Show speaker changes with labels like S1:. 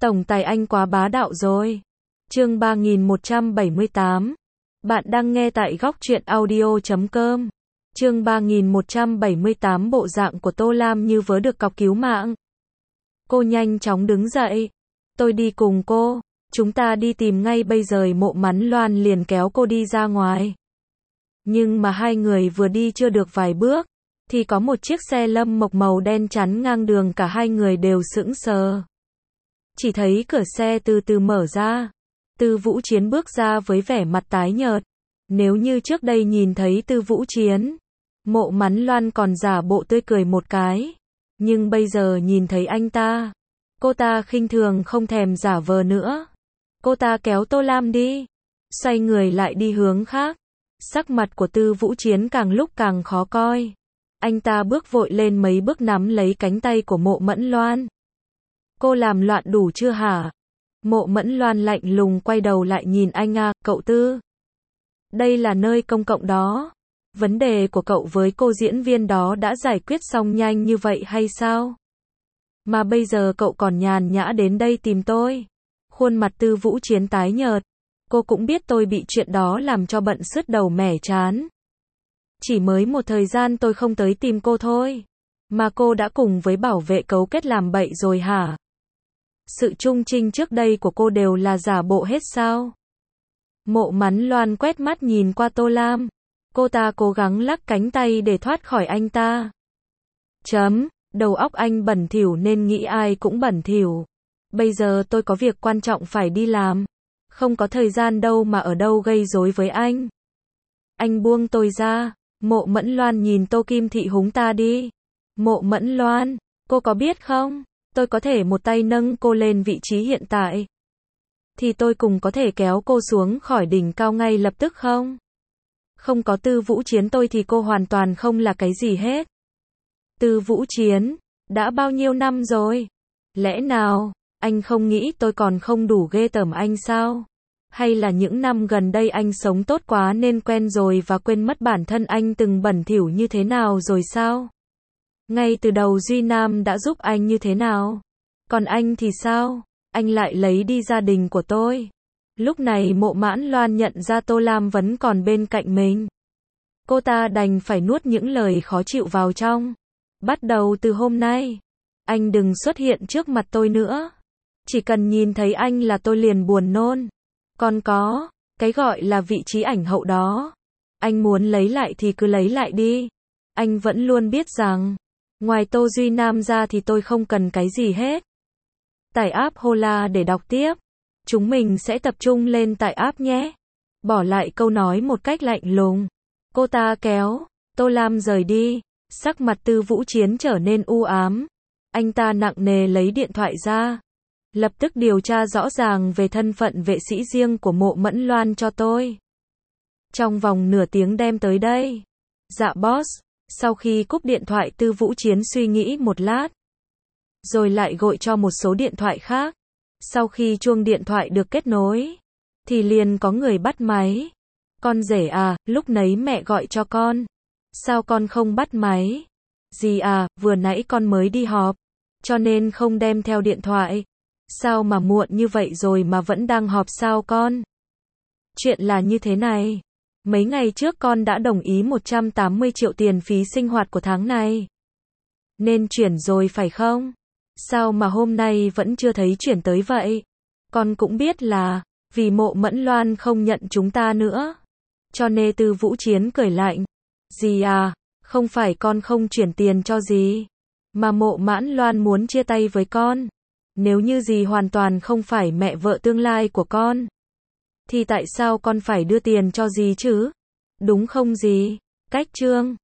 S1: Tổng tài anh quá bá đạo rồi. Chương 3178. Bạn đang nghe tại góc truyện audio.com. Chương 3178. Bộ dạng của Tô Lam như vớ được cọc cứu mạng. Cô nhanh chóng đứng dậy. Tôi đi cùng cô. Chúng ta đi tìm ngay bây giờ. Mộ Mẫn Loan liền kéo cô đi ra ngoài. Nhưng mà hai người vừa đi chưa được vài bước, thì có một chiếc xe Lâm Mộc màu đen chắn ngang đường, cả hai người đều sững sờ. Chỉ thấy cửa xe từ từ mở ra. Tư Vũ Chiến bước ra với vẻ mặt tái nhợt. Nếu như trước đây nhìn thấy Tư Vũ Chiến, Mộ Mẫn Loan còn giả bộ tươi cười một cái. Nhưng bây giờ nhìn thấy anh ta, cô ta khinh thường không thèm giả vờ nữa. Cô ta kéo Tô Lam đi, xoay người lại đi hướng khác. Sắc mặt của Tư Vũ Chiến càng lúc càng khó coi. Anh ta bước vội lên mấy bước nắm lấy cánh tay của Mộ Mẫn Loan. Cô làm loạn đủ chưa hả? Mộ Mẫn Loan lạnh lùng quay đầu lại nhìn anh. Cậu Tư, đây là nơi công cộng đó. Vấn đề của cậu với cô diễn viên đó đã giải quyết xong nhanh như vậy hay sao? Mà bây giờ cậu còn nhàn nhã đến đây tìm tôi. Khuôn mặt Tư Vũ Chiến tái nhợt. Cô cũng biết tôi bị chuyện đó làm cho bận sứt đầu mẻ trán. Chỉ mới một thời gian tôi không tới tìm cô thôi, mà cô đã cùng với bảo vệ cấu kết làm bậy rồi hả? Sự trung trinh trước đây của cô đều là giả bộ hết sao? Mộ Mẫn Loan quét mắt nhìn qua Tô Lam. Cô ta cố gắng lắc cánh tay để thoát khỏi anh ta. Đầu óc anh bẩn thỉu nên nghĩ ai cũng bẩn thỉu. Bây giờ tôi có việc quan trọng phải đi làm. Không có thời gian đâu mà ở đâu gây rối với anh. Anh buông tôi ra. Mộ Mẫn Loan nhìn Tô Kim Thị húng ta đi. Mộ Mẫn Loan, cô có biết không? Tôi có thể một tay nâng cô lên vị trí hiện tại. Thì tôi cùng có thể kéo cô xuống khỏi đỉnh cao ngay lập tức không? Không có Tư Vũ Chiến tôi thì cô hoàn toàn không là cái gì hết. Tư Vũ Chiến, đã bao nhiêu năm rồi? Lẽ nào, anh không nghĩ tôi còn không đủ ghê tởm anh sao? Hay là những năm gần đây anh sống tốt quá nên quen rồi và quên mất bản thân anh từng bẩn thỉu như thế nào rồi sao? Ngay từ đầu Duy Nam đã giúp anh như thế nào? Còn anh thì sao? Anh lại lấy đi gia đình của tôi. Lúc này Mộ Mẫn Loan nhận ra Tô Lam vẫn còn bên cạnh mình. Cô ta đành phải nuốt những lời khó chịu vào trong. Bắt đầu từ hôm nay, anh đừng xuất hiện trước mặt tôi nữa. Chỉ cần nhìn thấy anh là tôi liền buồn nôn. Còn có, cái gọi là vị trí ảnh hậu đó. Anh muốn lấy lại thì cứ lấy lại đi. Anh vẫn luôn biết rằng, ngoài Tô Duy Nam ra thì tôi không cần cái gì hết. Tải app Hola để đọc tiếp. Chúng mình sẽ tập trung lên tải app nhé. Bỏ lại câu nói một cách lạnh lùng. Cô ta kéo Tô Lam rời đi. Sắc mặt Tư Vũ Chiến trở nên u ám. Anh ta nặng nề lấy điện thoại ra. Lập tức điều tra rõ ràng về thân phận vệ sĩ riêng của Mộ Mẫn Loan cho tôi. Trong vòng nửa tiếng đem tới đây. Dạ boss. Sau khi cúp điện thoại Tư Vũ Chiến suy nghĩ một lát. Rồi lại gọi cho một số điện thoại khác. Sau khi chuông điện thoại được kết nối, thì liền có người bắt máy. Con rể à, lúc nấy mẹ gọi cho con. Sao con không bắt máy? Dì à, vừa nãy con mới đi họp, cho nên không đem theo điện thoại. Sao mà muộn như vậy rồi mà vẫn đang họp sao con? Chuyện là như thế này. Mấy ngày trước con đã đồng ý 180 triệu tiền phí sinh hoạt của tháng này. Nên chuyển rồi phải không? Sao mà hôm nay vẫn chưa thấy chuyển tới vậy? Con cũng biết là, vì Mộ Mẫn Loan không nhận chúng ta nữa. Cho nên Tư Vũ Chiến cười lạnh. Dì à, không phải con không chuyển tiền cho dì, mà Mộ Mẫn Loan muốn chia tay với con. Nếu như dì hoàn toàn không phải mẹ vợ tương lai của con, thì tại sao con phải đưa tiền cho dì chứ? Đúng không dì? Cách chương